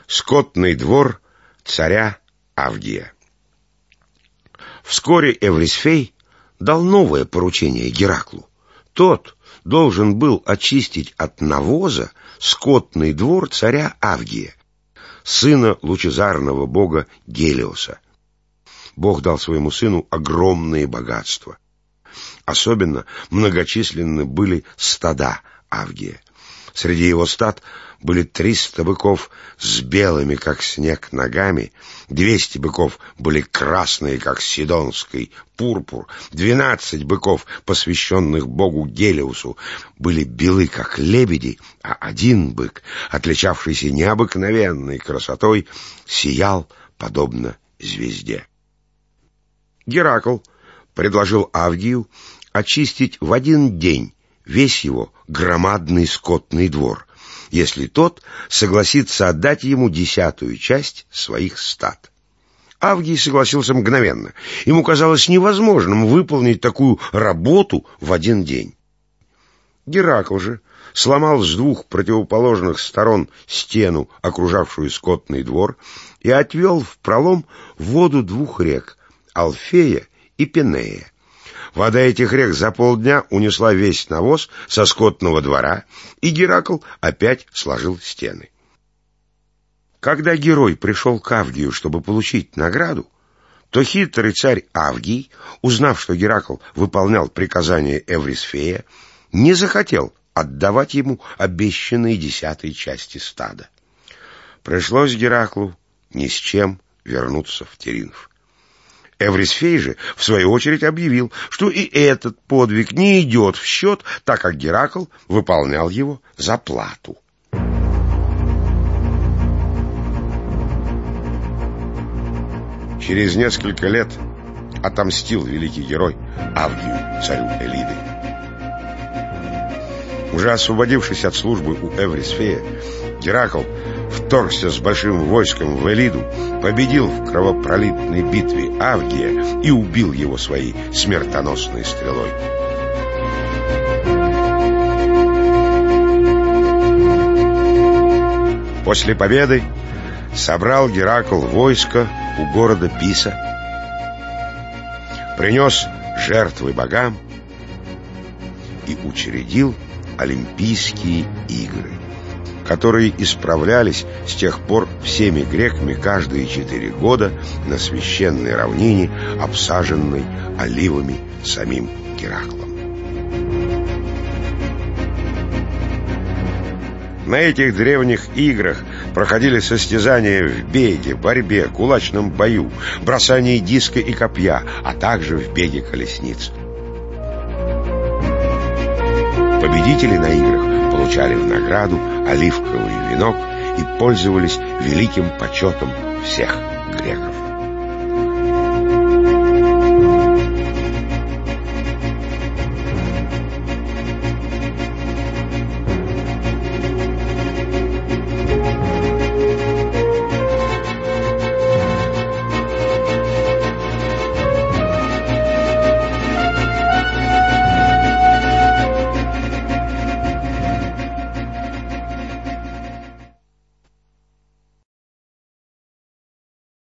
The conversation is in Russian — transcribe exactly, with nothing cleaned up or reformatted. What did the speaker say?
Скотный двор царя Авгия. Вскоре Эврисфей дал новое поручение Гераклу. Тот должен был очистить от навоза скотный двор царя Авгия, сына лучезарного бога Гелиоса. Бог дал своему сыну огромные богатства. Особенно многочисленны были стада Авгия. Среди его стад были триста быков с белыми, как снег, ногами, двести быков были красные, как сидонский пурпур, двенадцать быков, посвященных богу Гелиосу, были белы, как лебеди, а один бык, отличавшийся необыкновенной красотой, сиял подобно звезде. Геракл предложил Авгию очистить в один день весь его громадный скотный двор, если тот согласится отдать ему десятую часть своих стад. Авгий согласился мгновенно. Ему казалось невозможным выполнить такую работу в один день. Геракл же сломал с двух противоположных сторон стену, окружавшую скотный двор, и отвел в пролом воду двух рек — Алфея и Пенея. Вода этих рек за полдня унесла весь навоз со скотного двора, и Геракл опять сложил стены. Когда герой пришел к Авгию, чтобы получить награду, то хитрый царь Авгий, узнав, что Геракл выполнял приказания Эврисфея, не захотел отдавать ему обещанные десятой части стада. Пришлось Гераклу ни с чем вернуться в Теринф. Эврисфей же, в свою очередь, объявил, что и этот подвиг не идет в счет, так как Геракл выполнял его за плату. Через несколько лет отомстил великий герой Авгию, царю Элиды. Уже освободившись от службы у Эврисфея, Геракл вторгся с большим войском в Элиду, победил в кровопролитной битве Авгия и убил его своей смертоносной стрелой. После победы собрал Геракл войско у города Писа, принес жертвы богам и учредил Олимпийские игры, которые исправлялись с тех пор всеми греками каждые четыре года на священной равнине, обсаженной оливами самим Гераклом. На этих древних играх проходили состязания в беге, борьбе, кулачном бою, бросании диска и копья, а также в беге колесниц. Победители на играх получали в награду оливковый венок и пользовались великим почетом всех греков.